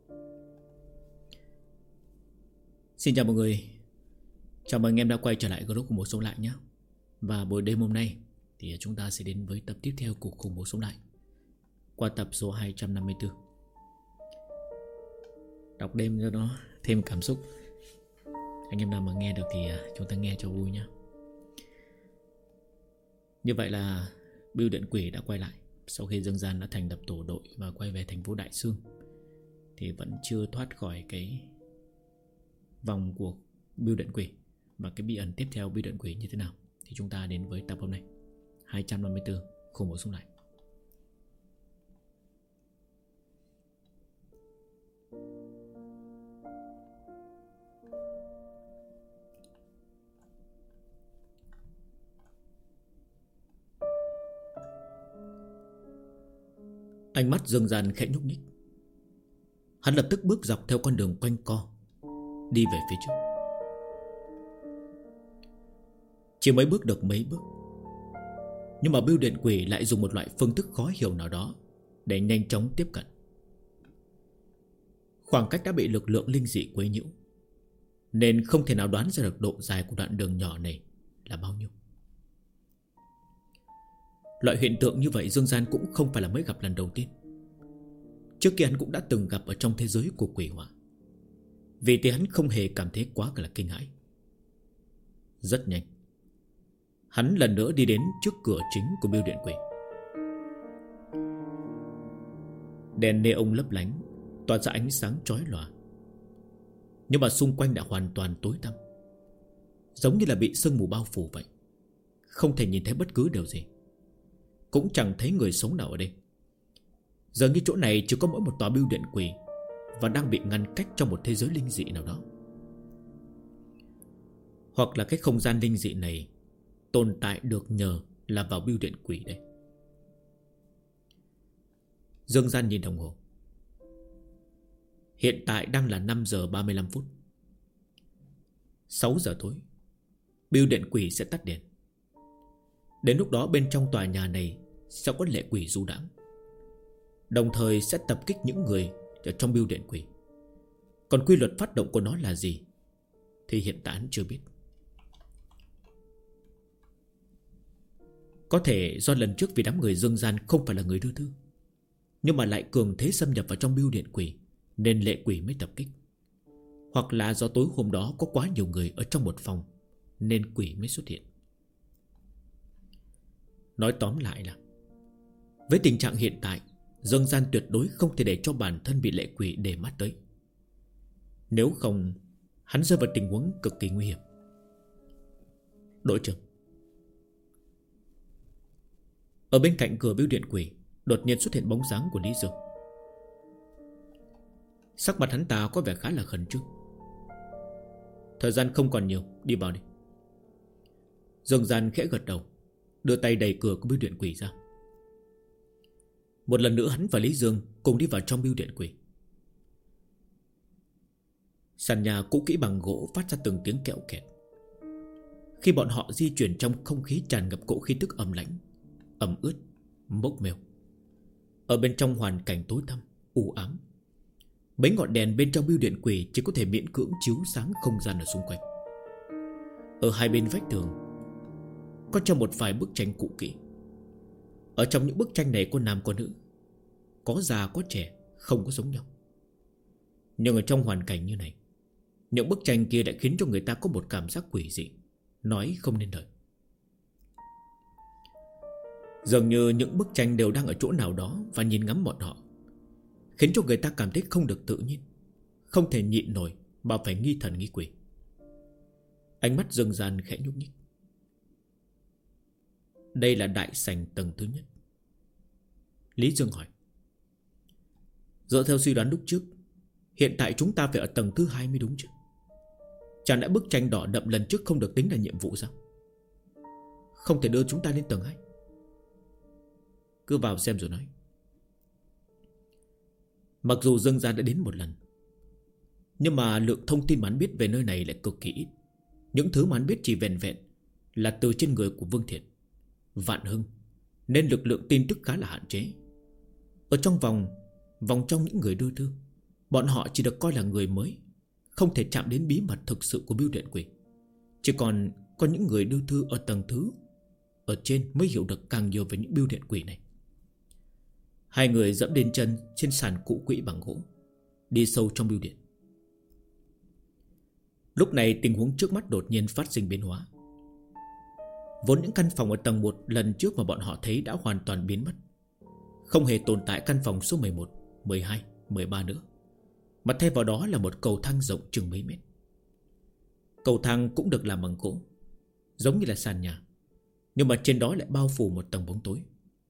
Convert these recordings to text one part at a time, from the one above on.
Xin chào mọi người. Chào mừng anh em đã quay trở lại group Khủng Bố Sống Lại nhé. Và buổi đêm hôm nay thì chúng ta sẽ đến với tập tiếp theo của Khủng Bố Sống Lại, qua tập số 254. Đọc đêm cho nó thêm cảm xúc. Anh em nào mà nghe được thì chúng ta nghe cho vui nhé. Như vậy là Bưu Điện Quỷ đã quay lại. Sau khi Dương Gian đã thành lập tổ đội và quay về thành phố Đại Xương, thì vẫn chưa thoát khỏi cái vòng của Bưu Điện Quỷ. Và cái bí ẩn tiếp theo Bưu Điện Quỷ như thế nào thì chúng ta đến với tập hôm nay 254 Khủng Bố Sống Lại. Ánh mắt Dương Gian khẽ nhúc nhích. Hắn lập tức bước dọc theo con đường quanh co, đi về phía trước. Chỉ mới bước được mấy bước, nhưng mà Bưu Điện Quỷ lại dùng một loại phương thức khó hiểu nào đó để nhanh chóng tiếp cận. Khoảng cách đã bị lực lượng linh dị quấy nhiễu, nên không thể nào đoán ra được độ dài của đoạn đường nhỏ này là bao nhiêu. Loại hiện tượng như vậy Dương Gian cũng không phải là mới gặp lần đầu tiên. Trước kia hắn cũng đã từng gặp ở trong thế giới của quỷ hỏa. Vì thế hắn không hề cảm thấy quá là kinh hãi. Rất nhanh, hắn lần nữa đi đến trước cửa chính của Bưu Điện Quỷ. Đèn neon lấp lánh, tỏa ra ánh sáng chói lòa. Nhưng mà xung quanh đã hoàn toàn tối tăm, giống như là bị sương mù bao phủ vậy. Không thể nhìn thấy bất cứ điều gì, cũng chẳng thấy người sống nào ở đây. Giờ như chỗ này chỉ có mỗi một tòa Bưu Điện Quỷ, và đang bị ngăn cách trong một thế giới linh dị nào đó. Hoặc là cái không gian linh dị này tồn tại được nhờ là vào Bưu Điện Quỷ đây. Dương Gian nhìn đồng hồ. Hiện tại đang là 5 giờ 35 phút. 6 giờ tối Bưu Điện Quỷ sẽ tắt đèn. Đến lúc đó bên trong tòa nhà này sẽ có lệ quỷ du đãng, đồng thời sẽ tập kích những người ở trong Bưu Điện Quỷ. Còn quy luật phát động của nó là gì thì hiện tại hắn chưa biết. Có thể do lần trước vì đám người Dương Gian không phải là người đưa thư, nhưng mà lại cường thế xâm nhập vào trong Bưu Điện Quỷ, nên lệ quỷ mới tập kích. Hoặc là do tối hôm đó có quá nhiều người ở trong một phòng, nên quỷ mới xuất hiện. Nói tóm lại là, với tình trạng hiện tại, Dương Gian tuyệt đối không thể để cho bản thân bị lệ quỷ để mắt tới. Nếu không, hắn rơi vào tình huống cực kỳ nguy hiểm. Đội trưởng. Ở bên cạnh cửa Bưu Điện Quỷ đột nhiên xuất hiện bóng dáng của Lý Dương. Sắc mặt hắn ta có vẻ khá là khẩn trương. Thời gian không còn nhiều, đi vào đi. Dương Gian khẽ gật đầu, đưa tay đẩy cửa của Bưu Điện Quỷ ra. Một lần nữa hắn và Lý Dương cùng đi vào trong Bưu Điện Quỷ. Sàn nhà cũ kỹ bằng gỗ phát ra từng tiếng kẹo kẹt. Khi bọn họ di chuyển trong không khí tràn ngập cỗ khí tức ẩm lãnh, ẩm ướt, mốc mèo. Ở bên trong hoàn cảnh tối tăm, u ám, mấy ngọn đèn bên trong Bưu Điện Quỷ chỉ có thể miễn cưỡng chiếu sáng không gian ở xung quanh. Ở hai bên vách tường có trong một vài bức tranh cũ kỹ. Ở trong những bức tranh này có nam có nữ, có già có trẻ, không có giống nhau. Nhưng ở trong hoàn cảnh như này, những bức tranh kia lại khiến cho người ta có một cảm giác quỷ dị, nói không nên lời. Dường như những bức tranh đều đang ở chỗ nào đó và nhìn ngắm bọn họ, khiến cho người ta cảm thấy không được tự nhiên, không thể nhịn nổi mà phải nghi thần nghi quỷ. Ánh mắt Dương Gian khẽ nhúc nhích. Đây là đại sảnh tầng thứ nhất. Lý Dương hỏi. Dựa theo suy đoán lúc trước, hiện tại chúng ta phải ở tầng thứ 2 mới đúng chứ? Chẳng lẽ bức tranh đỏ đậm lần trước không được tính là nhiệm vụ sao? Không thể đưa chúng ta lên tầng 2? Cứ vào xem rồi nói. Mặc dù Dương Gian đã đến một lần, nhưng mà lượng thông tin mà hắn biết về nơi này lại cực kỳ ít. Những thứ mà hắn biết chỉ vẹn vẹn là từ trên người của Vương Thiện, Vạn Hưng, nên lực lượng tin tức khá là hạn chế. Ở trong vòng trong những người đưa thư, bọn họ chỉ được coi là người mới, không thể chạm đến bí mật thực sự của bưu điện quỷ. Chỉ còn có những người đưa thư ở tầng thứ ở trên mới hiểu được càng nhiều về những bưu điện quỷ này. Hai người dẫm lên chân trên sàn cũ kỹ bằng gỗ, đi sâu trong bưu điện. Lúc này tình huống trước mắt đột nhiên phát sinh biến hóa. Vốn những căn phòng ở tầng 1 lần trước mà bọn họ thấy đã hoàn toàn biến mất, không hề tồn tại căn phòng số 11, 12, 13 nữa, mà thay vào đó là một cầu thang rộng chừng mấy mét. Cầu thang cũng được làm bằng gỗ, giống như là sàn nhà, nhưng mà trên đó lại bao phủ một tầng bóng tối.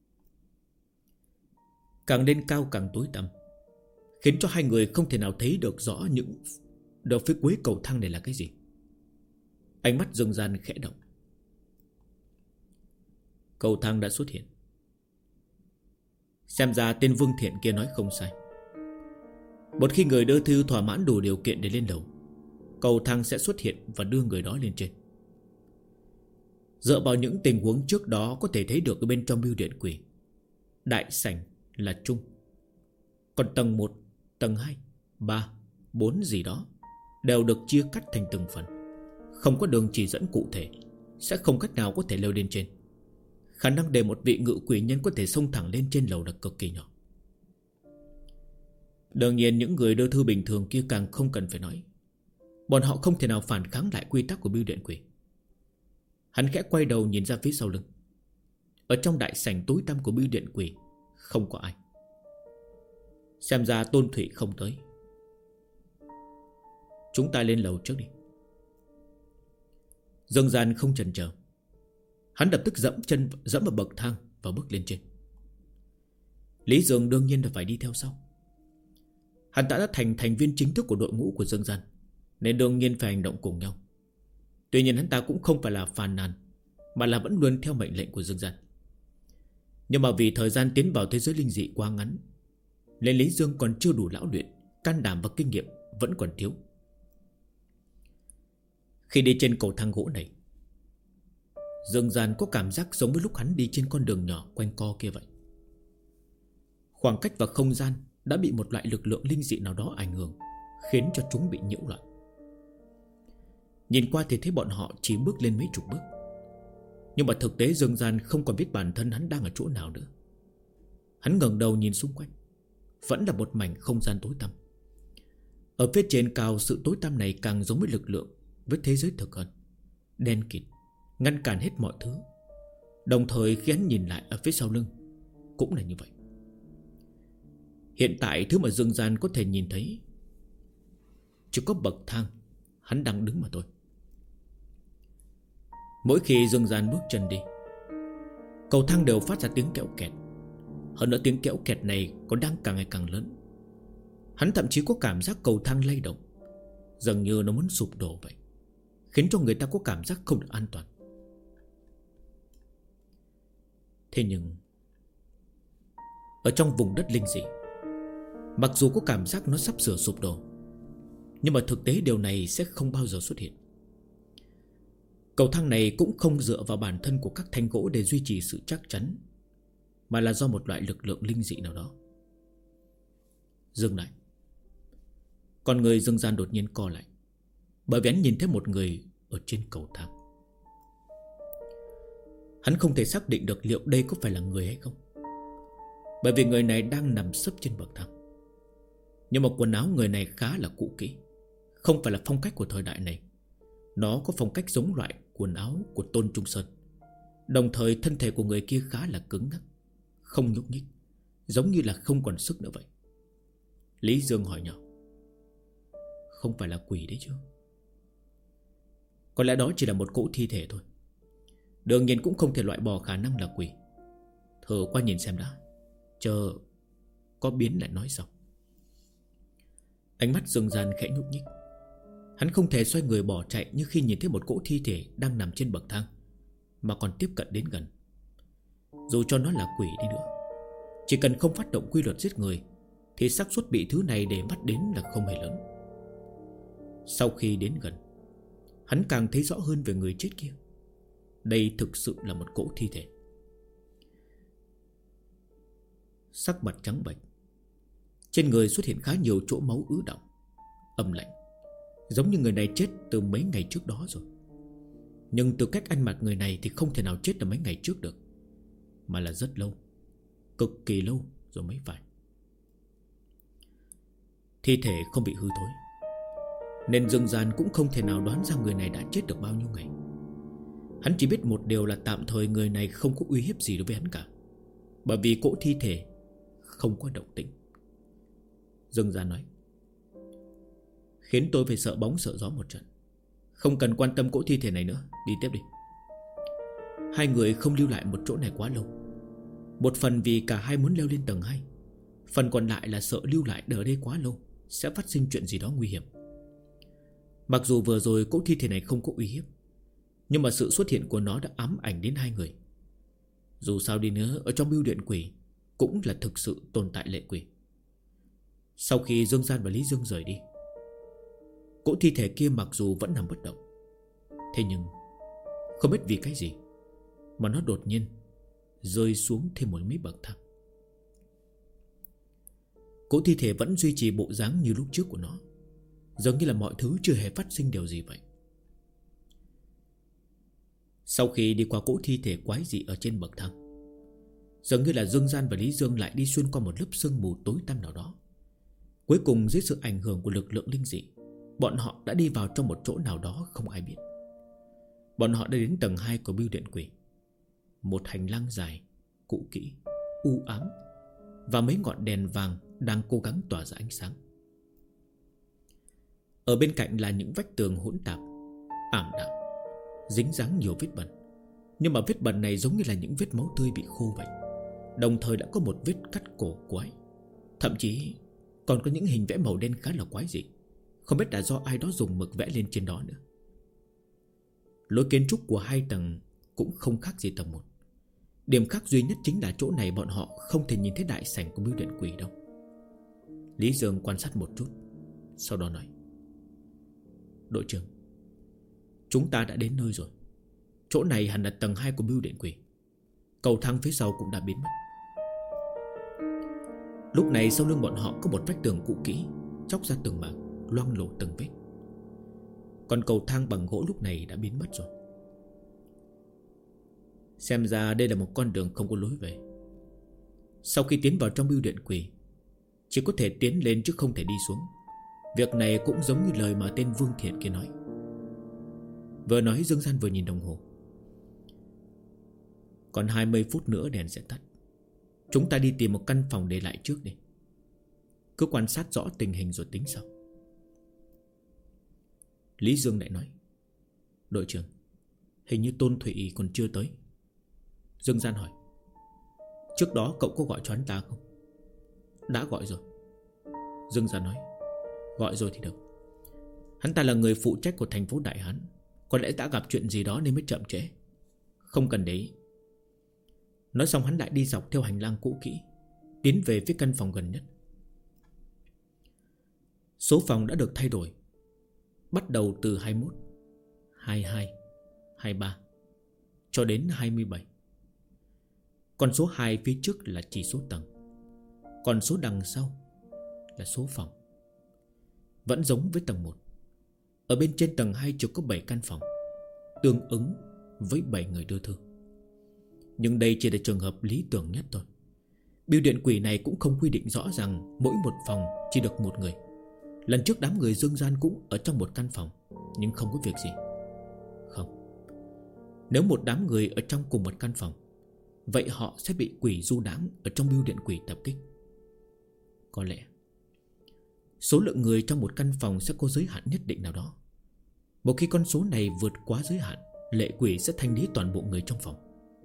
Càng lên cao càng tối tăm, khiến cho hai người không thể nào thấy được rõ những đầu phía cuối cầu thang này là cái gì. Ánh mắt Dương Gian khẽ động. Cầu thang đã xuất hiện. Xem ra tên Vương Thiện kia nói không sai. Một khi người đưa thư thỏa mãn đủ điều kiện để lên lầu, cầu thang sẽ xuất hiện và đưa người đó lên trên. Dựa vào những tình huống trước đó có thể thấy được ở bên trong bưu điện quỷ, đại sảnh là chung, còn tầng 1, tầng 2, 3, 4 gì đó đều được chia cắt thành từng phần, không có đường chỉ dẫn cụ thể, sẽ không cách nào có thể leo lên trên. Khả năng để một vị ngự quỷ nhân có thể xông thẳng lên trên lầu là cực kỳ nhỏ. Đương nhiên những người đưa thư bình thường kia càng không cần phải nói. Bọn họ không thể nào phản kháng lại quy tắc của bưu điện quỷ. Hắn khẽ quay đầu nhìn ra phía sau lưng. Ở trong đại sảnh tối tăm của bưu điện quỷ không có ai. Xem ra Tôn Thụy không tới. Chúng ta lên lầu trước đi. Dương Gian không chần chờ, hắn lập tức dẫm vào bậc thang và bước lên trên. Lý Dương đương nhiên là phải đi theo sau. Hắn đã thành thành viên chính thức của đội ngũ của Dương Gian, nên đương nhiên phải hành động cùng nhau. Tuy nhiên hắn ta cũng không phải là phàn nàn, mà là vẫn luôn theo mệnh lệnh của Dương Gian. Nhưng mà vì thời gian tiến vào thế giới linh dị quá ngắn, nên Lý Dương còn chưa đủ lão luyện, can đảm và kinh nghiệm vẫn còn thiếu. Khi đi trên cầu thang gỗ này, Dương Gian có cảm giác giống với lúc hắn đi trên con đường nhỏ quanh co kia vậy. Khoảng cách và không gian đã bị một loại lực lượng linh dị nào đó ảnh hưởng, khiến cho chúng bị nhiễu loạn. Nhìn qua thì thấy bọn họ chỉ bước lên mấy chục bước, nhưng mà thực tế Dương Gian không còn biết bản thân hắn đang ở chỗ nào nữa. Hắn ngẩng đầu nhìn xung quanh, vẫn là một mảnh không gian tối tăm. Ở phía trên cao, sự tối tăm này càng giống với lực lượng, với thế giới thực hơn, đen kịt, ngăn cản hết mọi thứ. Đồng thời khi hắn nhìn lại ở phía sau lưng cũng là như vậy. Hiện tại thứ mà Dương Gian có thể nhìn thấy chỉ có bậc thang hắn đang đứng mà thôi. Mỗi khi Dương Gian bước chân đi, cầu thang đều phát ra tiếng kẽo kẹt. Hơn nữa tiếng kẽo kẹt này còn đang càng ngày càng lớn. Hắn thậm chí có cảm giác cầu thang lay động, dường như nó muốn sụp đổ vậy, khiến cho người ta có cảm giác không được an toàn. Thế nhưng ở trong vùng đất linh dị, mặc dù có cảm giác nó sắp sửa sụp đổ, nhưng mà thực tế điều này sẽ không bao giờ xuất hiện. Cầu thang này cũng không dựa vào bản thân của các thanh gỗ để duy trì sự chắc chắn, mà là do một loại lực lượng linh dị nào đó. Dừng lại. Con người Dương Gian đột nhiên co lại, bởi vì hắn nhìn thấy một người ở trên cầu thang. Hắn không thể xác định được liệu đây có phải là người hay không, bởi vì người này đang nằm sấp trên bậc thang. Nhưng mà quần áo người này khá là cũ kỹ, không phải là phong cách của thời đại này. Nó có phong cách giống loại quần áo của Tôn Trung Sơn. Đồng thời thân thể của người kia khá là cứng ngắc, không nhúc nhích, giống như là không còn sức nữa vậy. Lý Dương hỏi nhỏ: không phải là quỷ đấy chứ? Có lẽ đó chỉ là một cỗ thi thể thôi. Đương nhiên cũng không thể loại bỏ khả năng là quỷ. Thử qua nhìn xem đã, chờ có biến lại nói sau. Ánh mắt Dương Gian khẽ nhúc nhích. Hắn không thể xoay người bỏ chạy như khi nhìn thấy một cỗ thi thể đang nằm trên bậc thang, mà còn tiếp cận đến gần. Dù cho nó là quỷ đi nữa, chỉ cần không phát động quy luật giết người, thì xác suất bị thứ này để mắt đến là không hề lớn. Sau khi đến gần, hắn càng thấy rõ hơn về người chết kia. Đây thực sự là một cỗ thi thể. Sắc mặt trắng bệch, Trên người xuất hiện khá nhiều chỗ máu ứ đọng, âm lạnh, giống như người này chết từ mấy ngày trước đó rồi. Nhưng từ cách ăn mặc người này thì không thể nào chết từ mấy ngày trước được, mà là rất lâu, cực kỳ lâu rồi mới phải. Thi thể không bị hư thối, nên Dương Gian cũng không thể nào đoán ra người này đã chết được bao nhiêu ngày. Hắn chỉ biết một điều là tạm thời người này không có uy hiếp gì đối với hắn cả, bởi vì cỗ thi thể không có động tĩnh. Dương Gian nói: khiến tôi phải sợ bóng sợ gió một trận. Không cần quan tâm cỗ thi thể này nữa, đi tiếp đi. Hai người không lưu lại một chỗ này quá lâu. Một phần vì cả hai muốn leo lên tầng 2, phần còn lại là sợ lưu lại ở đây quá lâu sẽ phát sinh chuyện gì đó nguy hiểm. Mặc dù vừa rồi cỗ thi thể này không có uy hiếp, nhưng mà sự xuất hiện của nó đã ám ảnh đến hai người. Dù sao đi nữa, ở trong bưu điện quỷ cũng là thực sự tồn tại lệ quỷ. Sau khi Dương Gian và Lý Dương rời đi, cỗ thi thể kia mặc dù vẫn nằm bất động, thế nhưng không biết vì cái gì mà nó đột nhiên rơi xuống thêm một mấy bậc thang. Cỗ thi thể vẫn duy trì bộ dáng như lúc trước của nó, giống như là mọi thứ chưa hề phát sinh điều gì vậy. Sau khi đi qua cỗ thi thể quái dị ở trên bậc thang, dường như là Dương Gian và Lý Dương lại đi xuyên qua một lớp sương mù tối tăm nào đó. Cuối cùng dưới sự ảnh hưởng của lực lượng linh dị, bọn họ đã đi vào trong một chỗ nào đó không ai biết. Bọn họ đã đến tầng 2 của bưu điện quỷ. Một hành lang dài, cũ kỹ, u ám, và mấy ngọn đèn vàng đang cố gắng tỏa ra ánh sáng. Ở bên cạnh là những vách tường hỗn tạp, ảm đạm, dính dáng nhiều vết bẩn. Nhưng mà vết bẩn này giống như là những vết máu tươi bị khô vậy. Đồng thời đã có một vết cắt cổ quái. Thậm chí còn có những hình vẽ màu đen khá là quái dị, không biết là do ai đó dùng mực vẽ lên trên đó nữa. Lối kiến trúc của hai tầng cũng không khác gì tầng 1. Điểm khác duy nhất chính là chỗ này bọn họ không thể nhìn thấy đại sảnh của bưu điện quỷ đâu. Lý Dương quan sát một chút, sau đó nói: đội trưởng, chúng ta đã đến nơi rồi. Chỗ này hẳn là tầng 2 của bưu điện quỷ. Cầu thang phía sau cũng đã biến mất. Lúc này sau lưng bọn họ có một vách tường cũ kỹ, chóc ra từng mảng, loang lổ từng vết. Còn cầu thang bằng gỗ lúc này đã biến mất rồi. Xem ra đây là một con đường không có lối về. Sau khi tiến vào trong bưu điện quỷ, chỉ có thể tiến lên chứ không thể đi xuống. Việc này cũng giống như lời mà tên Vương Thiện kia nói. Vừa nói Dương Gian vừa nhìn đồng hồ. Còn 20 phút nữa đèn sẽ tắt. Chúng ta đi tìm một căn phòng để lại trước đi. Cứ quan sát rõ tình hình rồi tính sau. Lý Dương lại nói: đội trưởng, hình như Tôn Thụy còn chưa tới. Dương Gian hỏi: trước đó cậu có gọi cho hắn ta không? Đã gọi rồi. Dương Gian nói: gọi rồi thì được. Hắn ta là người phụ trách của thành phố Đại Hán, có lẽ đã gặp chuyện gì đó nên mới chậm trễ. Không cần để ý. Nói xong hắn lại đi dọc theo hành lang cũ kỹ, tiến về phía căn phòng gần nhất. Số phòng đã được thay đổi, bắt đầu từ 21, 22, 23 cho đến 27. Con số 2 phía trước là chỉ số tầng, còn số đằng sau là số phòng. Vẫn giống với tầng 1. Ở bên trên tầng 2 chỉ có 7 căn phòng, tương ứng với 7 người đưa thư. Nhưng đây chỉ là trường hợp lý tưởng nhất thôi. Bưu điện quỷ này cũng không quy định rõ rằng mỗi một phòng chỉ được một người. Lần trước đám người Dương Gian cũng ở trong một căn phòng, nhưng không có việc gì. Không, nếu một đám người ở trong cùng một căn phòng, vậy họ sẽ bị quỷ du đãng ở trong bưu điện quỷ tập kích. Có lẽ số lượng người trong một căn phòng sẽ có giới hạn nhất định nào đó. Một khi con số này vượt quá giới hạn, lệ quỷ sẽ thanh lý toàn bộ người trong phòng.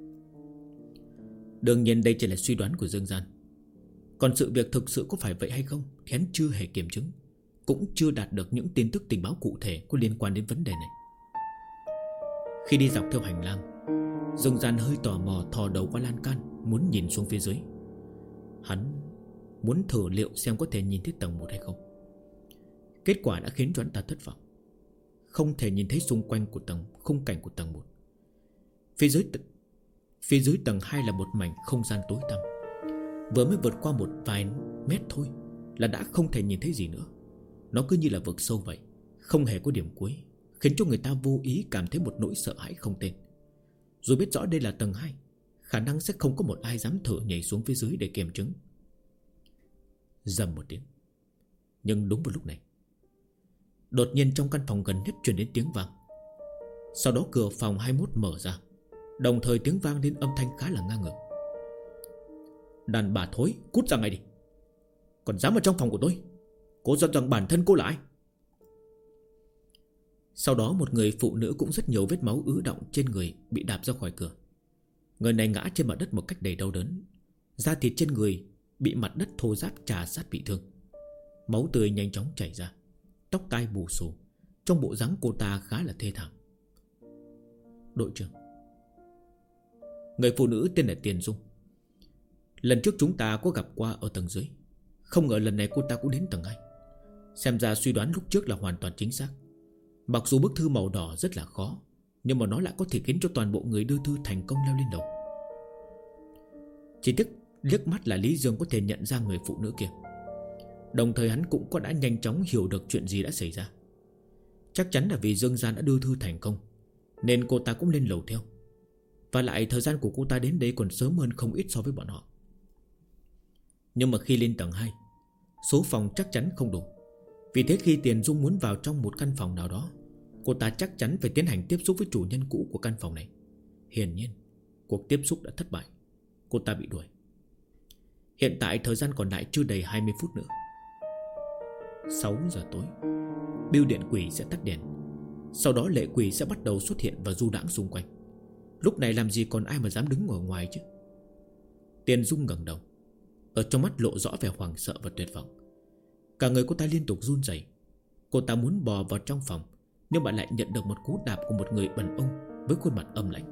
Đương nhiên đây chỉ là suy đoán của Dương Gian. Còn sự việc thực sự có phải vậy hay không thì hắn chưa hề kiểm chứng, cũng chưa đạt được những tin tức tình báo cụ thể có liên quan đến vấn đề này. Khi đi dọc theo hành lang, Dương Gian hơi tò mò thò đầu qua lan can, muốn nhìn xuống phía dưới. Hắn muốn thử liệu xem có thể nhìn thấy tầng 1 hay không. Kết quả đã khiến cho hắn ta thất vọng. Không thể nhìn thấy xung quanh của khung cảnh của tầng 1. Phía dưới tầng 2 là một mảnh không gian tối tăm. Vừa mới vượt qua một vài mét thôi là đã không thể nhìn thấy gì nữa. Nó cứ như là vực sâu vậy, không hề có điểm cuối, khiến cho người ta vô ý cảm thấy một nỗi sợ hãi không tên. Dù biết rõ đây là tầng 2, khả năng sẽ không có một ai dám thử nhảy xuống phía dưới để kiểm chứng. Rầm một tiếng. Nhưng đúng vào lúc này, đột nhiên trong căn phòng gần nhất truyền đến tiếng vang. Sau đó cửa phòng 21 mở ra, đồng thời tiếng vang lên âm thanh khá là ngang ngược. Đàn bà thối, cút ra ngay đi. Còn dám vào trong phòng của tôi, cô dọn rằng bản thân cô là ai? Sau đó một người phụ nữ cũng rất nhiều vết máu ứ đọng trên người bị đạp ra khỏi cửa. Người này ngã trên mặt đất một cách đầy đau đớn. Da thịt trên người bị mặt đất thô ráp trà sát bị thương. Máu tươi nhanh chóng chảy ra, tóc tai bù xù. Trong bộ dáng cô ta khá là thê thảm. Đội trưởng. Người phụ nữ tên là Tiền Dung. Lần trước chúng ta có gặp qua ở tầng dưới, không ngờ lần này cô ta cũng đến tầng 2. Xem ra suy đoán lúc trước là hoàn toàn chính xác. Mặc dù bức thư màu đỏ rất là khó, nhưng mà nó lại có thể khiến cho toàn bộ người đưa thư thành công leo lên đầu. Chỉ tiếc liếc mắt là Lý Dương có thể nhận ra người phụ nữ kia. Đồng thời hắn cũng đã nhanh chóng hiểu được chuyện gì đã xảy ra. Chắc chắn là vì Dương Gian đã đưa thư thành công, nên cô ta cũng lên lầu theo. Và lại thời gian của cô ta đến đây còn sớm hơn không ít so với bọn họ. Nhưng mà khi lên tầng 2, số phòng chắc chắn không đủ. Vì thế khi Tiền Dung muốn vào trong một căn phòng nào đó, cô ta chắc chắn phải tiến hành tiếp xúc với chủ nhân cũ của căn phòng này. Hiển nhiên cuộc tiếp xúc đã thất bại. Cô ta bị đuổi. Hiện tại thời gian còn lại chưa đầy 20 phút nữa. 6 giờ tối, bưu điện quỷ sẽ tắt đèn. Sau đó lệ quỷ sẽ bắt đầu xuất hiện và du đãng xung quanh. Lúc này làm gì còn ai mà dám đứng ở ngoài chứ. Tiền Dung ngẩng đầu, ở trong mắt lộ rõ vẻ hoảng sợ và tuyệt vọng. Cả người cô ta liên tục run rẩy. Cô ta muốn bò vào trong phòng, nhưng mà lại nhận được một cú đạp của một người đàn ông với khuôn mặt âm lãnh.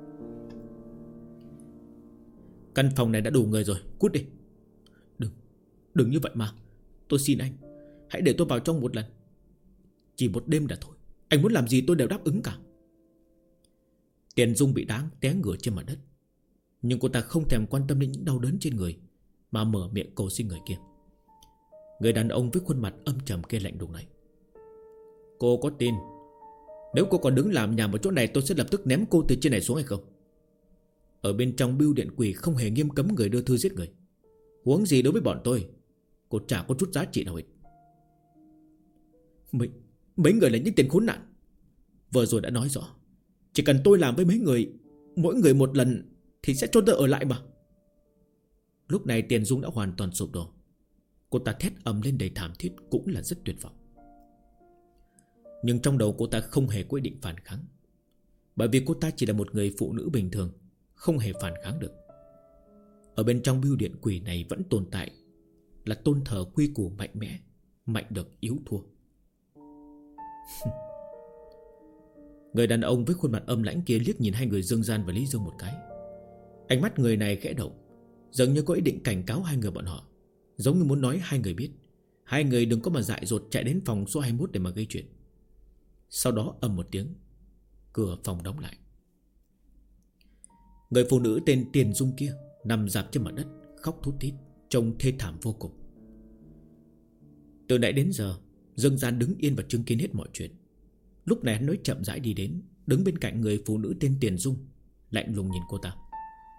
Căn phòng này đã đủ người rồi, cút đi. Đừng như vậy mà. Tôi xin anh, hãy để tôi vào trong một lần. Chỉ một đêm đã thôi, anh muốn làm gì tôi đều đáp ứng cả. Tiền Dung bị đáng té ngửa trên mặt đất, nhưng cô ta không thèm quan tâm đến những đau đớn trên người, mà mở miệng cầu xin người kia. Người đàn ông với khuôn mặt âm trầm kia lạnh lùng này: cô có tin nếu cô còn đứng làm nhảm ở chỗ này, tôi sẽ lập tức ném cô từ trên này xuống hay không? Ở bên trong bưu điện quỷ không hề nghiêm cấm người đưa thư giết người. Huống gì đối với bọn tôi, cô chả có chút giá trị nào hết. Mấy người là những tên khốn nạn. Vừa rồi đã nói rõ, chỉ cần tôi làm với mấy người, mỗi người một lần, thì sẽ cho tôi ở lại mà. Lúc này Tiền Dung đã hoàn toàn sụp đổ. Cô ta thét ầm lên đầy thảm thiết, cũng là rất tuyệt vọng. Nhưng trong đầu cô ta không hề có ý định phản kháng, bởi vì cô ta chỉ là một người phụ nữ bình thường, không hề phản kháng được. Ở bên trong bưu điện quỷ này vẫn tồn tại là tôn thờ quy củ mạnh mẽ, mạnh được yếu thua. Người đàn ông với khuôn mặt âm lãnh kia liếc nhìn hai người Dương Gian và Lý Dương một cái. Ánh mắt người này khẽ động, dường như có ý định cảnh cáo hai người bọn họ, giống như muốn nói hai người biết, hai người đừng có mà dại dột chạy đến phòng số 21 để mà gây chuyện. Sau đó ầm một tiếng, cửa phòng đóng lại. Người phụ nữ tên Tiền Dung kia nằm rạp trên mặt đất, khóc thút thít, trông thê thảm vô cùng. Từ nãy đến giờ, Dương Gian đứng yên và chứng kiến hết mọi chuyện. Lúc này hắn nói chậm rãi đi đến, đứng bên cạnh người phụ nữ tên Tiền Dung, lạnh lùng nhìn cô ta.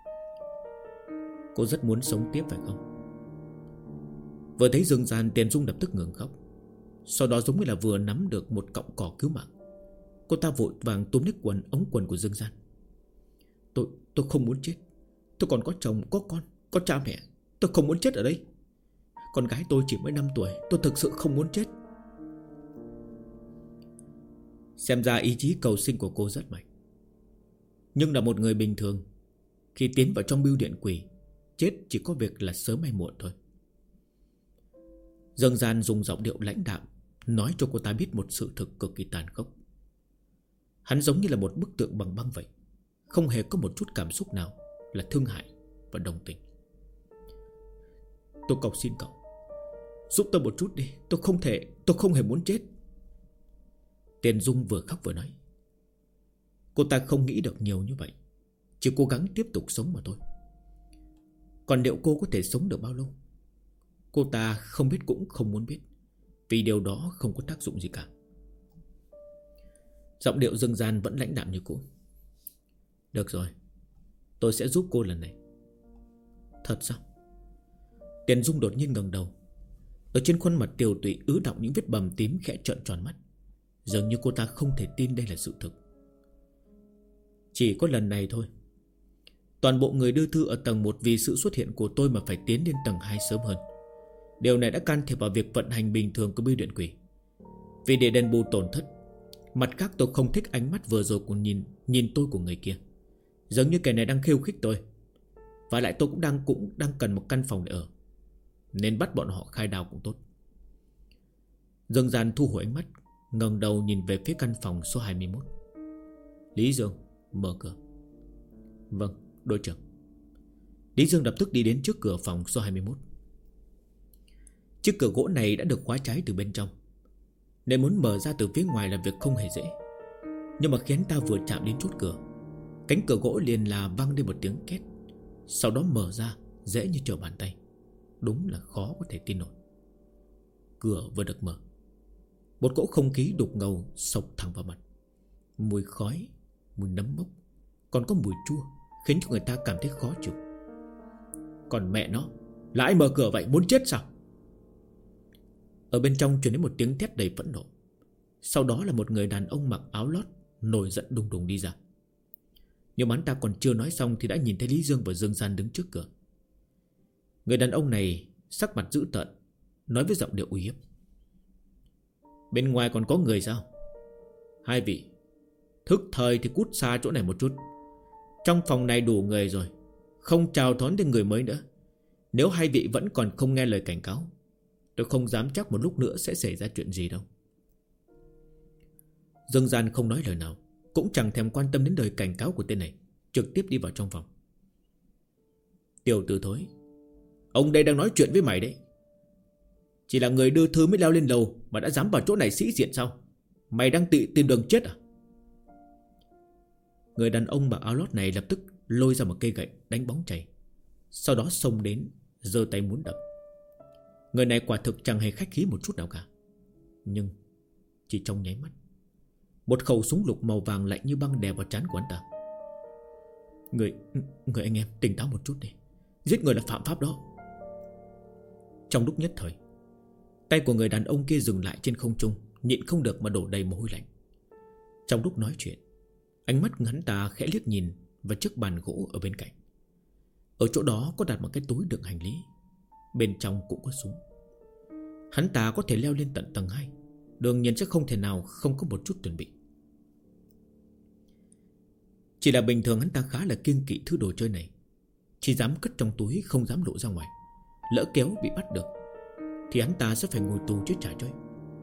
Cô rất muốn sống tiếp phải không? Vừa thấy Dương Gian, Tiền Dung lập tức ngừng khóc. Sau đó giống như là vừa nắm được một cọng cỏ cứu mạng, cô ta vội vàng túm lấy ống quần của Dương Gian. Tôi không muốn chết. Tôi còn có chồng, có con, có cha mẹ. Tôi không muốn chết ở đây. Con gái tôi chỉ mới 5 tuổi. Tôi thực sự không muốn chết. Xem ra ý chí cầu sinh của cô rất mạnh. Nhưng là một người bình thường, khi tiến vào trong bưu điện quỷ, chết chỉ có việc là sớm hay muộn thôi. Dương Gian dùng giọng điệu lãnh đạm nói cho cô ta biết một sự thực cực kỳ tàn khốc. Hắn giống như là một bức tượng bằng băng vậy, không hề có một chút cảm xúc nào là thương hại và đồng tình. Tôi cầu xin cậu, giúp tôi một chút đi. Tôi không hề muốn chết. Tiền Dung vừa khóc vừa nói. Cô ta không nghĩ được nhiều như vậy, chỉ cố gắng tiếp tục sống mà thôi. Còn liệu cô có thể sống được bao lâu? Cô ta không biết cũng không muốn biết, vì điều đó không có tác dụng gì cả. Giọng điệu dâng gian vẫn lãnh đạm như cũ. Được rồi, tôi sẽ giúp cô lần này. Thật sao? Tiền Dung đột nhiên ngẩng đầu. Ở trên khuôn mặt tiều tụy ứ đọng những vết bầm tím, khẽ trợn tròn mắt, dường như cô ta không thể tin đây là sự thực. Chỉ có lần này thôi. Toàn bộ người đưa thư ở tầng 1 vì sự xuất hiện của tôi mà phải tiến lên tầng 2 sớm hơn. Điều này đã can thiệp vào việc vận hành bình thường của bưu điện quỷ. Vì để đền bù tổn thất, mặt khác tôi không thích ánh mắt vừa rồi của nhìn tôi của người kia, giống như kẻ này đang khiêu khích tôi. Và lại tôi cũng đang cần một căn phòng để ở, nên bắt bọn họ khai đao cũng tốt. Dương Gian thu hồi ánh mắt, ngẩng đầu nhìn về phía căn phòng số 21. Lý Dương, mở cửa. Vâng, đội trưởng. Lý Dương lập tức đi đến trước cửa phòng số 21. Chiếc cửa gỗ này đã được khóa trái từ bên trong, nên muốn mở ra từ phía ngoài là việc không hề dễ. Nhưng mà khi hắn ta vừa chạm đến chốt cửa, cánh cửa gỗ liền là vang lên một tiếng két, sau đó mở ra dễ như trở bàn tay. Đúng là khó có thể tin nổi. Cửa vừa được mở, một cỗ không khí đục ngầu xộc thẳng vào mặt. Mùi khói, mùi nấm mốc, còn có mùi chua, khiến cho người ta cảm thấy khó chịu. Còn mẹ nó, là ai mở cửa vậy, muốn chết sao? Ở bên trong truyền đến một tiếng thét đầy phẫn nộ. Sau đó là một người đàn ông mặc áo lót, nổi giận đùng đùng đi ra. Nhưng mà hắn ta còn chưa nói xong thì đã nhìn thấy Lý Dương và Dương Gian đứng trước cửa. Người đàn ông này sắc mặt dữ tợn, nói với giọng điệu uy hiếp. Bên ngoài còn có người sao? Hai vị, thức thời thì cút xa chỗ này một chút. Trong phòng này đủ người rồi, không chào đón đến người mới nữa. Nếu hai vị vẫn còn không nghe lời cảnh cáo, tôi không dám chắc một lúc nữa sẽ xảy ra chuyện gì đâu. Dương Gian không nói lời nào, cũng chẳng thèm quan tâm đến lời cảnh cáo của tên này, trực tiếp đi vào trong phòng. Tiểu tử thối, ông đây đang nói chuyện với mày đấy. Chỉ là người đưa thư mới leo lên lầu mà đã dám vào chỗ này sĩ diện sao? Mày đang tự tìm đường chết à? Người đàn ông mặc áo lót này lập tức lôi ra một cây gậy đánh bóng chày, sau đó xông đến giơ tay muốn đập. Người này quả thực chẳng hề khách khí một chút nào cả. Nhưng chỉ trong nháy mắt, một khẩu súng lục màu vàng lạnh như băng đè vào trán của anh ta. Người anh em tỉnh táo một chút đi, giết người là phạm pháp đó. Trong lúc nhất thời, tay của người đàn ông kia dừng lại trên không trung, nhịn không được mà đổ đầy mồ hôi lạnh. Trong lúc nói chuyện, ánh mắt hắn ta khẽ liếc nhìn vào chiếc bàn gỗ ở bên cạnh. Ở chỗ đó có đặt một cái túi đựng hành lý, bên trong cũng có súng. Hắn ta có thể leo lên tận tầng 2, đương nhiên sẽ không thể nào không có một chút chuẩn bị. Chỉ là bình thường hắn ta khá là kiêng kỵ thứ đồ chơi này, chỉ dám cất trong túi, không dám lộ ra ngoài. Lỡ kéo bị bắt được thì hắn ta sẽ phải ngồi tù chứ trả chơi.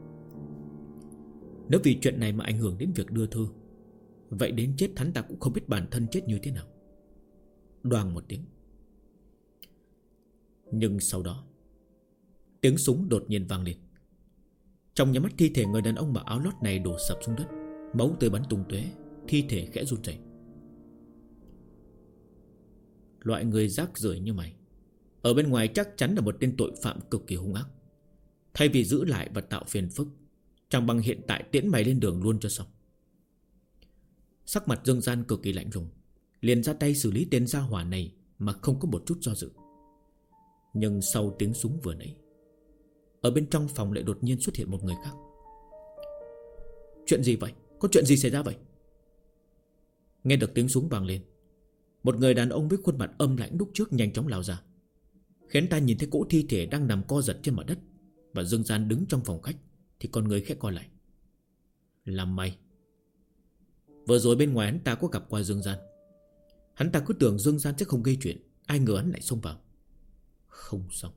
Nếu vì chuyện này mà ảnh hưởng đến việc đưa thư, vậy đến chết hắn ta cũng không biết bản thân chết như thế nào. Đoàng một tiếng. Nhưng sau đó, tiếng súng đột nhiên vang lên. Trong nháy mắt, thi thể người đàn ông mặc áo lót này đổ sập xuống đất, máu tươi bắn tung tóe, thi thể khẽ run rẩy. Loại người rác rưởi như mày, ở bên ngoài chắc chắn là một tên tội phạm cực kỳ hung ác. Thay vì giữ lại và tạo phiền phức, chẳng bằng hiện tại tiễn mày lên đường luôn cho xong. Sắc mặt Dương Gian cực kỳ lạnh lùng, liền ra tay xử lý tên gia hỏa này mà không có một chút do dự. Nhưng sau tiếng súng vừa nãy, ở bên trong phòng lại đột nhiên xuất hiện một người khác. Chuyện gì vậy? Có chuyện gì xảy ra vậy? Nghe được tiếng súng vang lên, một người đàn ông với khuôn mặt âm lãnh lúc trước nhanh chóng lao ra, khiến ta nhìn thấy cỗ thi thể đang nằm co giật trên mặt đất. Và Dương Gian đứng trong phòng khách thì con người khẽ co lại. Là mày? Vừa rồi bên ngoài hắn ta có gặp qua Dương Gian. Hắn ta cứ tưởng Dương Gian sẽ không gây chuyện, ai ngờ hắn lại xông vào. Không xong.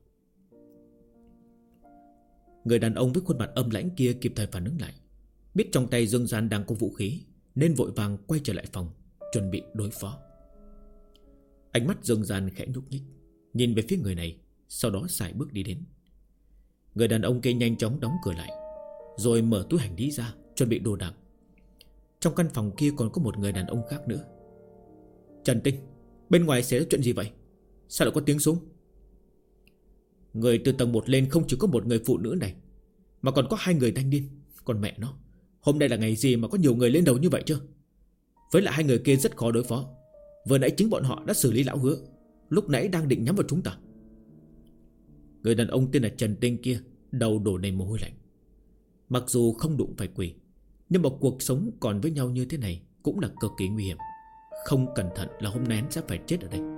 Người đàn ông với khuôn mặt âm lãnh kia kịp thời phản ứng lại, biết trong tay Dương Gian đang có vũ khí, nên vội vàng quay trở lại phòng, chuẩn bị đối phó. Ánh mắt Dương Gian khẽ nhúc nhích, nhìn về phía người này, sau đó sải bước đi đến. Người đàn ông kia nhanh chóng đóng cửa lại, rồi mở túi hành lý ra, chuẩn bị đồ đạc. Trong căn phòng kia còn có một người đàn ông khác nữa. Trần Tinh, bên ngoài xảy ra chuyện gì vậy? Sao lại có tiếng súng? Người từ tầng 1 lên không chỉ có một người phụ nữ này, mà còn có 2 người thanh niên. Còn mẹ nó, hôm nay là ngày gì mà có nhiều người lên đầu như vậy chứ? Với lại 2 người kia rất khó đối phó. Vừa nãy chính bọn họ đã xử lý lão Hứa, lúc nãy đang định nhắm vào chúng ta. Người đàn ông tên là Trần Tinh kia đầu đổ đầy mồ hôi lạnh. Mặc dù không đụng phải quỷ, nhưng mà cuộc sống còn với nhau như thế này cũng là cực kỳ nguy hiểm. Không cẩn thận là hôm nay hắn sẽ phải chết ở đây.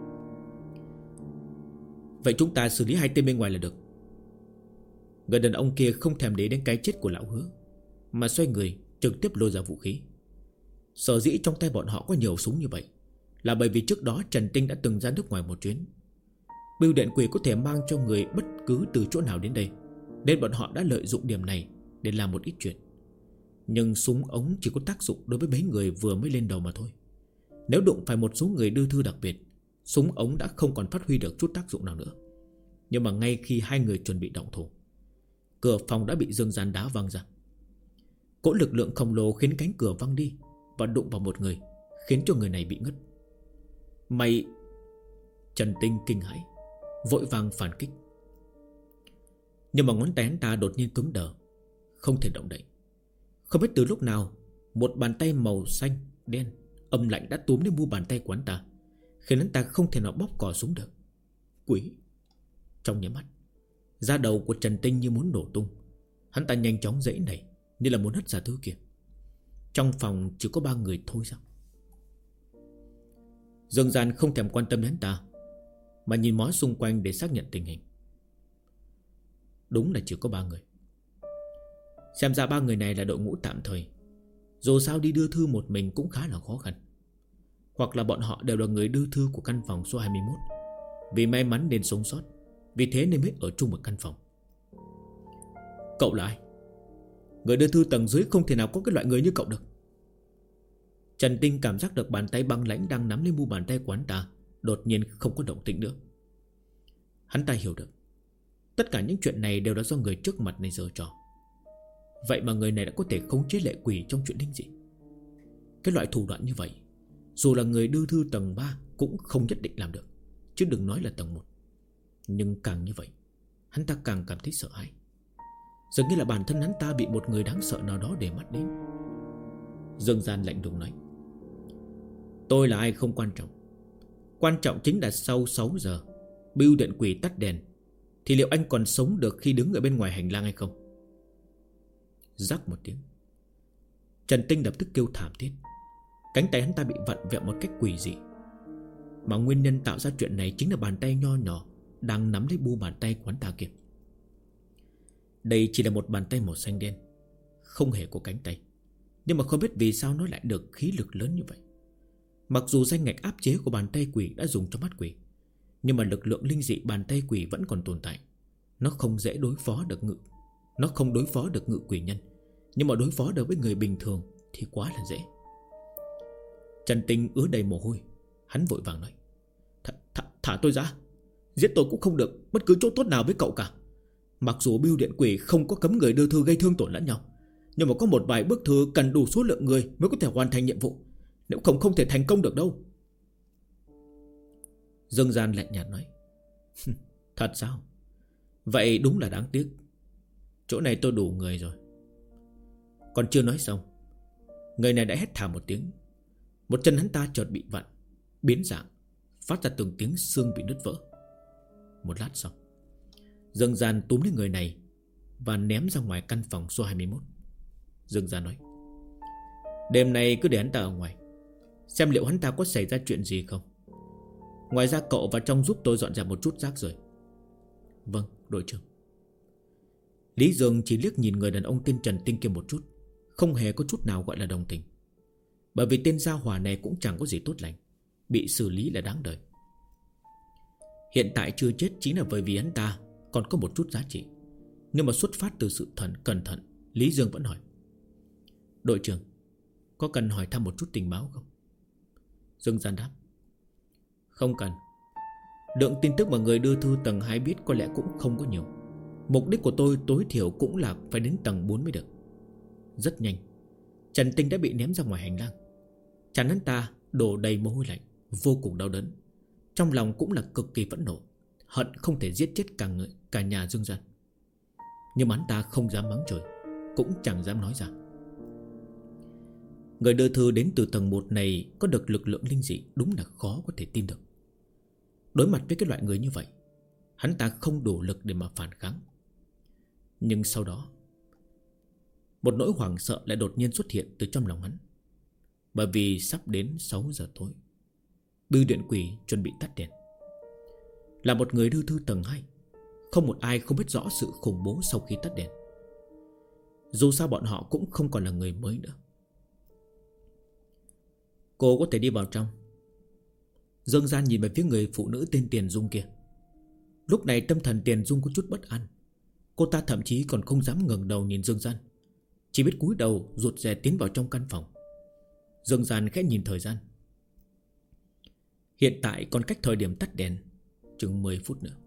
Vậy chúng ta xử lý 2 tên bên ngoài là được. Người đàn ông kia không thèm để đến cái chết của lão Hứa, mà xoay người trực tiếp lôi ra vũ khí. Sở dĩ trong tay bọn họ có nhiều súng như vậy là bởi vì trước đó Trần Tinh đã từng ra nước ngoài một chuyến. Bưu điện quỷ có thể mang cho người bất cứ từ chỗ nào đến đây, nên bọn họ đã lợi dụng điểm này để làm một ít chuyện. Nhưng súng ống chỉ có tác dụng đối với mấy người vừa mới lên đầu mà thôi. Nếu đụng phải một số người đưa thư đặc biệt, súng ống đã không còn phát huy được chút tác dụng nào nữa. Nhưng mà ngay khi 2 người chuẩn bị động thủ, cửa phòng đã bị Dương Gian đá văng ra. Cỗ lực lượng khổng lồ khiến cánh cửa văng đi và đụng vào một người, khiến cho người này bị ngất. Mày... Trần Tinh kinh hãi, vội vàng phản kích. Nhưng mà ngón tay hắn ta đột nhiên cứng đờ, không thể động đậy. Không biết từ lúc nào, một bàn tay màu xanh đen âm lạnh đã túm đến mu bàn tay của hắn ta, khiến hắn ta không thể nào bóp cò súng được. Quỷ! Trong nháy mắt, da đầu của Trần Tinh như muốn nổ tung. Hắn ta nhanh chóng giãy nảy, như là muốn hất ra thứ kia. Trong phòng chỉ có 3 người thôi sao? Dương Gian không thèm quan tâm đến hắn ta, mà nhìn mó xung quanh để xác nhận tình hình. Đúng là chỉ có 3 người. Xem ra 3 người này là đội ngũ tạm thời. Dù sao đi đưa thư một mình cũng khá là khó khăn. Hoặc là bọn họ đều là người đưa thư của căn phòng số 21, vì may mắn nên sống sót, vì thế nên mới ở chung một căn phòng. Cậu là ai? Người đưa thư tầng dưới không thể nào có cái loại người như cậu được. Trần Tinh cảm giác được bàn tay băng lãnh đang nắm lên mu bàn tay của hắn ta đột nhiên không có động tĩnh nữa. Hắn ta hiểu được tất cả những chuyện này đều là do người trước mặt này giở trò. Vậy mà người này đã có thể khống chế lệ quỷ trong chuyện linh dị. Cái loại thủ đoạn như vậy, dù là người đưa thư tầng 3 cũng không nhất định làm được, chứ đừng nói là tầng 1. Nhưng càng như vậy, hắn ta càng cảm thấy sợ hãi. Dường như là bản thân hắn ta bị một người đáng sợ nào đó để mắt đến. Dương Gian lạnh lùng nói: tôi là ai không quan trọng. Quan trọng chính là sau 6 giờ bưu điện quỷ tắt đèn, thì liệu anh còn sống được khi đứng ở bên ngoài hành lang hay không? Rắc một tiếng, Trần Tinh lập tức kêu thảm thiết. Cánh tay hắn ta bị vặn vẹo một cách quỷ dị. Mà nguyên nhân tạo ra chuyện này chính là bàn tay nho nhỏ đang nắm lấy bu bàn tay của hắn ta kia. Đây chỉ là một bàn tay màu xanh đen, không hề có cánh tay. Nhưng mà không biết vì sao nó lại được khí lực lớn như vậy. Mặc dù danh ngạch áp chế của bàn tay quỷ đã dùng cho mắt quỷ, nhưng mà lực lượng linh dị bàn tay quỷ vẫn còn tồn tại. Nó không dễ đối phó được Nó không đối phó được ngự quỷ nhân, nhưng mà đối phó được với người bình thường thì quá là dễ. Trần Tinh ứa đầy mồ hôi. Hắn vội vàng nói: Thả tôi ra. Giết tôi cũng không được bất cứ chỗ tốt nào với cậu cả. Mặc dù bưu điện quỷ không có cấm người đưa thư gây thương tổn lẫn nhau, nhưng mà có một vài bức thư cần đủ số lượng người mới có thể hoàn thành nhiệm vụ. Nếu không thể thành công được đâu. Dương Gian lạnh nhạt nói: Thật sao? Vậy đúng là đáng tiếc. Chỗ này tôi đủ người rồi. Còn chưa nói xong, người này đã hét thảm một tiếng. Một chân hắn ta chợt bị vặn, biến dạng, phát ra từng tiếng xương bị nứt vỡ. Một lát sau, Dương Gian túm lấy người này và ném ra ngoài căn phòng số 21. Dương Gian nói: đêm nay cứ để hắn ta ở ngoài, xem liệu hắn ta có xảy ra chuyện gì không. Ngoài ra cậu vào trong giúp tôi dọn dẹp một chút rác rưởi. Vâng, đội trưởng. Lý Dương chỉ liếc nhìn người đàn ông tên Trần Tinh kia một chút, không hề có chút nào gọi là đồng tình. Bởi vì tên gia hỏa này cũng chẳng có gì tốt lành, bị xử lý là đáng đời. Hiện tại chưa chết chính là bởi vì hắn ta còn có một chút giá trị. Nhưng mà xuất phát từ sự cẩn thận, Lý Dương vẫn hỏi: đội trưởng, có cần hỏi thăm một chút tình báo không? Dương Gian đáp: không cần. Lượng tin tức mà người đưa thư tầng 2 biết có lẽ cũng không có nhiều. Mục đích của tôi tối thiểu cũng là phải đến tầng 4 mới được. Rất nhanh, Trần Tinh đã bị ném ra ngoài hành lang. Trán hắn ta đổ đầy mồ hôi lạnh, vô cùng đau đớn. Trong lòng cũng là cực kỳ phẫn nộ, hận không thể giết chết cả nhà Dương Gian. Nhưng hắn ta không dám mắng trời, cũng chẳng dám nói ra. Người đưa thư đến từ tầng 1 này có được lực lượng linh dị đúng là khó có thể tin được. Đối mặt với cái loại người như vậy, hắn ta không đủ lực để mà phản kháng. Nhưng sau đó, một nỗi hoảng sợ lại đột nhiên xuất hiện từ trong lòng hắn. Bởi vì sắp đến 6 giờ tối, bưu điện quỷ chuẩn bị tắt đèn. Là một người đưa thư tầng 2, không một ai không biết rõ sự khủng bố sau khi tắt đèn. Dù sao bọn họ cũng không còn là người mới nữa. Cô có thể đi vào trong. Dương Gian nhìn về phía người phụ nữ tên Tiền Dung kia. Lúc này tâm thần Tiền Dung có chút bất an. Cô ta thậm chí còn không dám ngẩng đầu nhìn Dương Gian, chỉ biết cúi đầu rụt rè tiến vào trong căn phòng. Dương Gian khẽ nhìn thời gian. Hiện tại còn cách thời điểm tắt đèn chừng 10 phút nữa.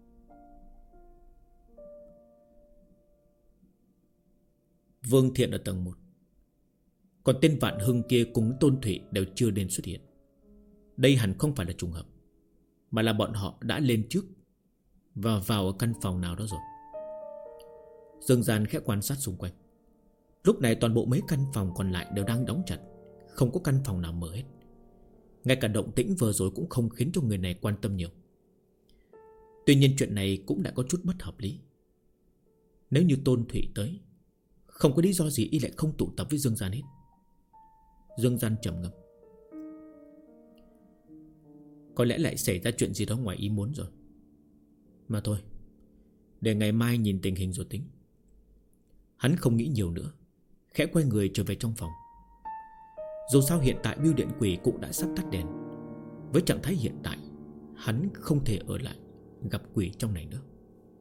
Vương Thiện ở tầng 1, còn tên Vạn Hưng kia cùng Tôn Thụy đều chưa đến xuất hiện. Đây hẳn không phải là trùng hợp, mà là bọn họ đã lên trước và vào ở căn phòng nào đó rồi. Dương Gian khẽ quan sát xung quanh. Lúc này toàn bộ mấy căn phòng còn lại đều đang đóng chặt, không có căn phòng nào mở hết. Ngay cả động tĩnh vừa rồi cũng không khiến cho người này quan tâm nhiều. Tuy nhiên chuyện này cũng đã có chút bất hợp lý. Nếu như Tôn Thụy tới, không có lý do gì y lại không tụ tập với Dương Gian hết. Dương Gian trầm ngâm. Có lẽ lại xảy ra chuyện gì đó ngoài ý muốn rồi. Mà thôi, để ngày mai nhìn tình hình rồi tính. Hắn không nghĩ nhiều nữa, khẽ quay người trở về trong phòng. Dù sao hiện tại bưu điện quỷ cũng đã sắp tắt đèn. Với trạng thái hiện tại, hắn không thể ở lại gặp quỷ trong này nữa.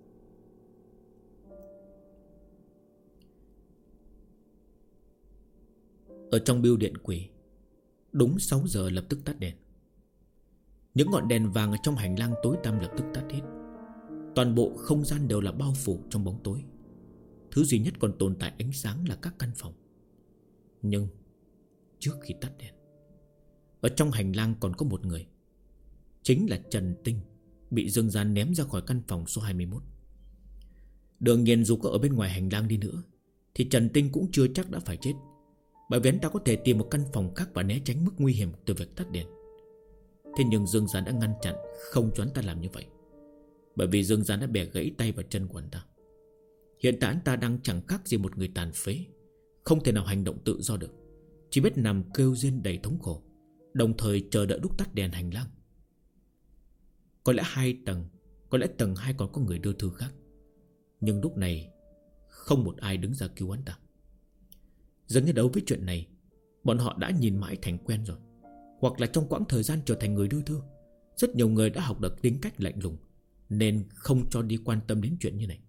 Ở trong bưu điện quỷ, đúng 6 giờ lập tức tắt đèn. Những ngọn đèn vàng ở trong hành lang tối tăm lập tức tắt hết. Toàn bộ không gian đều là bao phủ trong bóng tối. Thứ duy nhất còn tồn tại ánh sáng là các căn phòng. Nhưng trước khi tắt đèn, ở trong hành lang còn có một người. Chính là Trần Tinh, bị Dương Gian ném ra khỏi căn phòng số 21. Đương nhiên dù có ở bên ngoài hành lang đi nữa thì Trần Tinh cũng chưa chắc đã phải chết, bởi vì hắn ta có thể tìm một căn phòng khác và né tránh mức nguy hiểm từ việc tắt đèn. Thế nhưng Dương Gian đã ngăn chặn không cho hắn ta làm như vậy, bởi vì Dương Gian đã bẻ gãy tay và chân của hắn ta. Hiện tại hắn ta đang chẳng khác gì một người tàn phế, không thể nào hành động tự do được, chỉ biết nằm kêu rên đầy thống khổ, đồng thời chờ đợi lúc tắt đèn hành lang. Có lẽ 2 tầng, có lẽ tầng 2 còn có người đưa thư khác, nhưng lúc này không một ai đứng ra cứu hắn ta. Dường như đấu với chuyện này, bọn họ đã nhìn mãi thành quen rồi. Hoặc là trong quãng thời gian trở thành người đưa thư, rất nhiều người đã học được tính cách lạnh lùng, nên không cho đi quan tâm đến chuyện như này.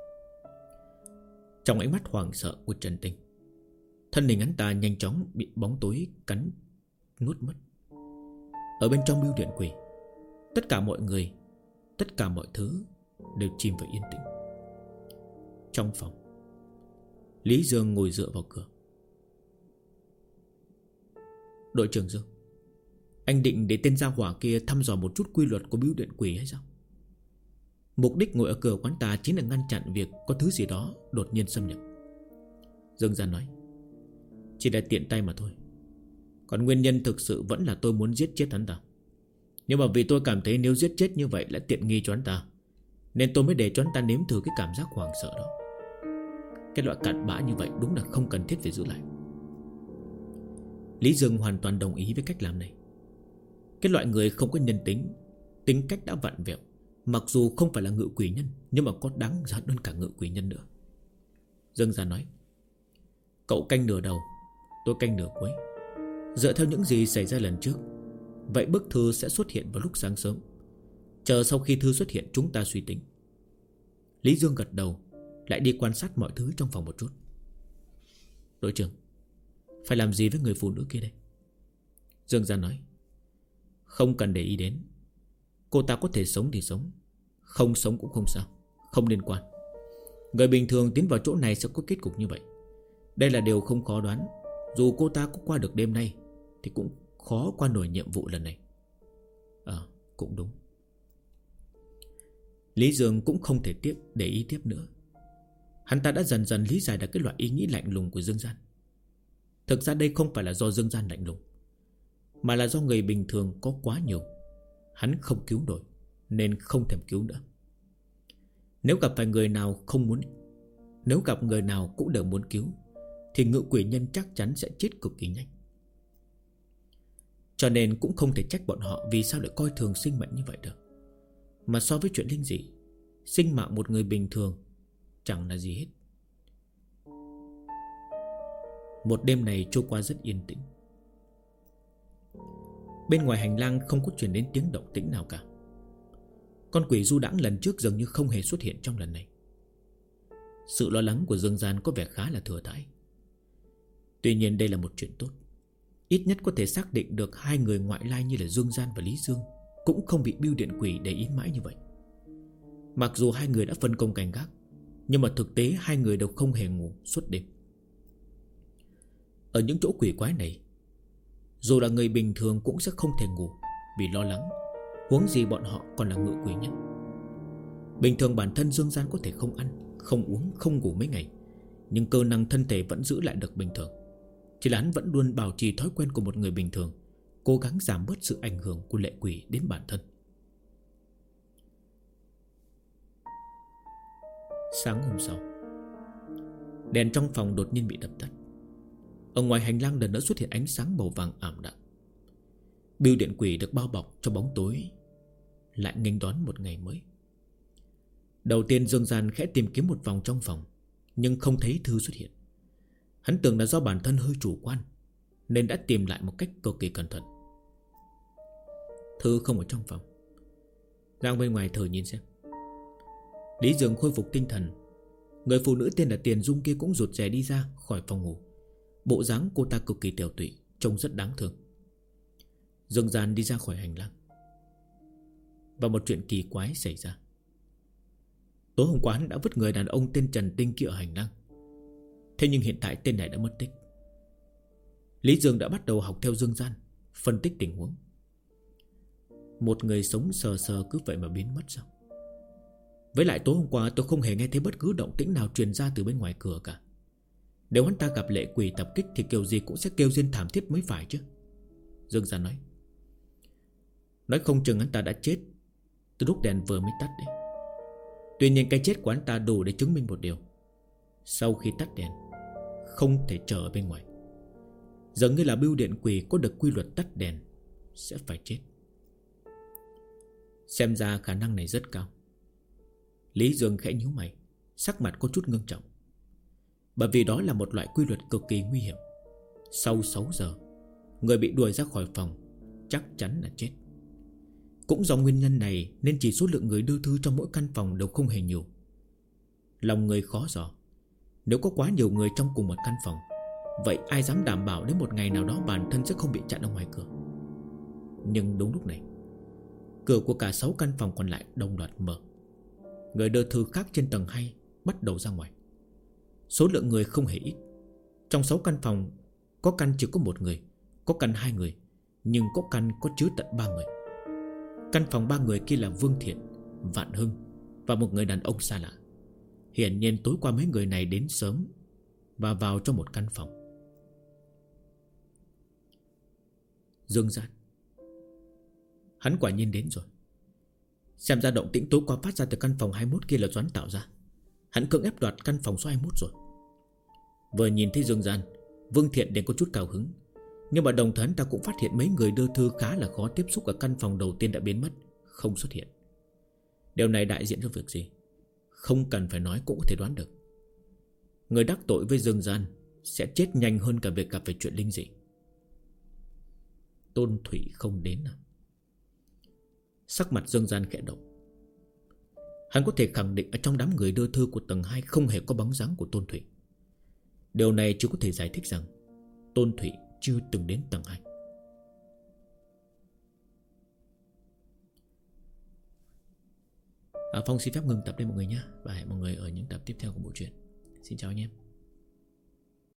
Trong ánh mắt hoảng sợ của Trần Tinh, thân hình hắn ta nhanh chóng bị bóng tối cắn nuốt mất. Ở bên trong bưu điện quỷ, tất cả mọi người, tất cả mọi thứ đều chìm vào yên tĩnh. Trong phòng, Lý Dương ngồi dựa vào cửa. Đội trưởng Dương, anh định để tên gia hỏa kia thăm dò một chút quy luật của bưu điện quỷ hay sao? Mục đích ngồi ở cửa quán ta chính là ngăn chặn việc có thứ gì đó đột nhiên xâm nhập. Dương Gian nói, chỉ là tiện tay mà thôi. Còn nguyên nhân thực sự vẫn là tôi muốn giết chết hắn ta. Nhưng mà vì tôi cảm thấy nếu giết chết như vậy là tiện nghi cho hắn ta, nên tôi mới để cho hắn ta nếm thử cái cảm giác hoảng sợ đó. Cái loại cặn bã như vậy đúng là không cần thiết phải giữ lại. Lý Dương hoàn toàn đồng ý với cách làm này. Cái loại người không có nhân tính, tính cách đã vặn vẹo, mặc dù không phải là ngự quỷ nhân, nhưng mà có đáng giận hơn cả ngự quỷ nhân nữa. Dương Gian nói, cậu canh nửa đầu, tôi canh nửa cuối. Dựa theo những gì xảy ra lần trước, vậy bức thư sẽ xuất hiện vào lúc sáng sớm. Chờ sau khi thư xuất hiện chúng ta suy tính. Lý Dương gật đầu, lại đi quan sát mọi thứ trong phòng một chút. Đội trưởng, phải làm gì với người phụ nữ kia đây? Dương Gian nói, không cần để ý đến. Cô ta có thể sống thì sống, không sống cũng không sao, không liên quan. Người bình thường tiến vào chỗ này sẽ có kết cục như vậy. Đây là điều không khó đoán. Dù cô ta có qua được đêm nay thì cũng khó qua nổi nhiệm vụ lần này. Cũng đúng. Lý Dương cũng không thể để ý tiếp nữa. Hắn ta đã dần dần lý giải được cái loại ý nghĩ lạnh lùng của Dương Gian. Thực ra đây không phải là do Dương Gian lạnh lùng, mà là do người bình thường có quá nhiều, hắn không cứu nổi nên không thèm cứu nữa. Nếu gặp người nào cũng đều muốn cứu, thì ngự quỷ nhân chắc chắn sẽ chết cực kỳ nhanh. Cho nên cũng không thể trách bọn họ vì sao lại coi thường sinh mệnh như vậy được. Mà so với chuyện linh dị, sinh mạng một người bình thường chẳng là gì hết. Một đêm này trôi qua rất yên tĩnh. Bên ngoài hành lang không có truyền đến tiếng động tĩnh nào cả. Con quỷ du đãng lần trước dường như không hề xuất hiện trong lần này. Sự lo lắng của Dương Gian có vẻ khá là thừa thãi. Tuy nhiên đây là một chuyện tốt. Ít nhất có thể xác định được hai người ngoại lai như là Dương Gian và Lý Dương cũng không bị bưu điện quỷ để ý mãi như vậy. Mặc dù hai người đã phân công canh gác, nhưng mà thực tế hai người đều không hề ngủ suốt đêm. Ở những chỗ quỷ quái này, dù là người bình thường cũng sẽ không thể ngủ vì lo lắng, huống gì bọn họ còn là ngự quỷ nhân. Bình thường bản thân Dương Gian có thể không ăn, không uống, không ngủ mấy ngày, nhưng cơ năng thân thể vẫn giữ lại được bình thường. Chỉ là hắn vẫn luôn bảo trì thói quen của một người bình thường, cố gắng giảm bớt sự ảnh hưởng của lệ quỷ đến bản thân. Sáng hôm sau, đèn trong phòng đột nhiên bị đập tắt. Ở ngoài hành lang lần nữa xuất hiện ánh sáng màu vàng ảm đạm. Bưu điện quỷ được bao bọc trong bóng tối lại nghênh đón một ngày mới. Đầu tiên Dương Gian khẽ tìm kiếm một vòng trong phòng, nhưng không thấy thư xuất hiện. Hắn tưởng là do bản thân hơi chủ quan, nên đã tìm lại một cách cực kỳ cẩn thận. Thư không ở trong phòng. Ra bên ngoài thử nhìn xem. Lý Dương khôi phục tinh thần. Người phụ nữ tên là Tiền Dung kia cũng rụt rè đi ra khỏi phòng ngủ. Bộ dáng cô ta cực kỳ tiều tụy, trông rất đáng thương. Dương Gian đi ra khỏi hành lang. Và một chuyện kỳ quái xảy ra. Tối hôm qua hắn đã vứt người đàn ông tên Trần Tinh kia ở hành lang. Thế nhưng hiện tại tên này đã mất tích. Lý Dương đã bắt đầu học theo Dương Gian, phân tích tình huống. Một người sống sờ sờ cứ vậy mà biến mất sao? Với lại tối hôm qua tôi không hề nghe thấy bất cứ động tĩnh nào truyền ra từ bên ngoài cửa cả. Nếu hắn ta gặp lệ quỷ tập kích thì kiểu gì cũng sẽ kêu rên thảm thiết mới phải chứ. Dương Gian nói không chừng hắn ta đã chết từ lúc đèn vừa mới tắt đấy. Tuy nhiên cái chết của hắn ta đủ để chứng minh một điều: sau khi tắt đèn không thể chờ ở bên ngoài. Giống như là bưu điện quỷ có được quy luật tắt đèn sẽ phải chết. Xem ra khả năng này rất cao. Lý Dương khẽ nhíu mày, sắc mặt có chút ngưng trọng. Bởi vì đó là một loại quy luật cực kỳ nguy hiểm. Sau 6 giờ, người bị đuổi ra khỏi phòng chắc chắn là chết. Cũng do nguyên nhân này nên chỉ số lượng người đưa thư trong mỗi căn phòng đều không hề nhiều. Lòng người khó dò. Nếu có quá nhiều người trong cùng một căn phòng, vậy ai dám đảm bảo đến một ngày nào đó bản thân sẽ không bị chặn ở ngoài cửa. Nhưng đúng lúc này, cửa của cả 6 căn phòng còn lại đồng loạt mở. Người đưa thư khác trên tầng 2 bắt đầu ra ngoài. Số lượng người không hề ít. Trong 6 căn phòng, có căn chỉ có 1 người, có căn 2 người, nhưng có căn có chứa tận 3 người. Căn phòng 3 người kia là Vương Thiện, Vạn Hưng và một người đàn ông xa lạ. Hiển nhiên tối qua mấy người này đến sớm và vào trong một căn phòng. Dương Gian, hắn quả nhiên đến rồi. Xem ra động tĩnh tối qua phát ra từ căn phòng 21 kia là Doãn tạo ra. Hắn cưỡng ép đoạt căn phòng số 21 rồi. Vừa nhìn thấy Dương Gian, Vương Thiện đến có chút cao hứng. Nhưng mà đồng thời hắn ta cũng phát hiện mấy người đưa thư khá là khó tiếp xúc ở căn phòng đầu tiên đã biến mất, không xuất hiện. Điều này đại diện cho việc gì? Không cần phải nói cũng có thể đoán được. Người đắc tội với Dương Gian sẽ chết nhanh hơn cả việc gặp phải chuyện linh dị. Tôn Thủy không đến à? Sắc mặt Dương Gian khẽ động. Hắn có thể khẳng định ở trong đám người đưa thư của tầng 2 không hề có bóng dáng của Tôn Thủy. Điều này chỉ có thể giải thích rằng Tôn Thủy chưa từng đến tầng 2. Phong xin phép ngừng tập đây mọi người nhé. Và hẹn mọi người ở những tập tiếp theo của bộ truyện. Xin chào anh em.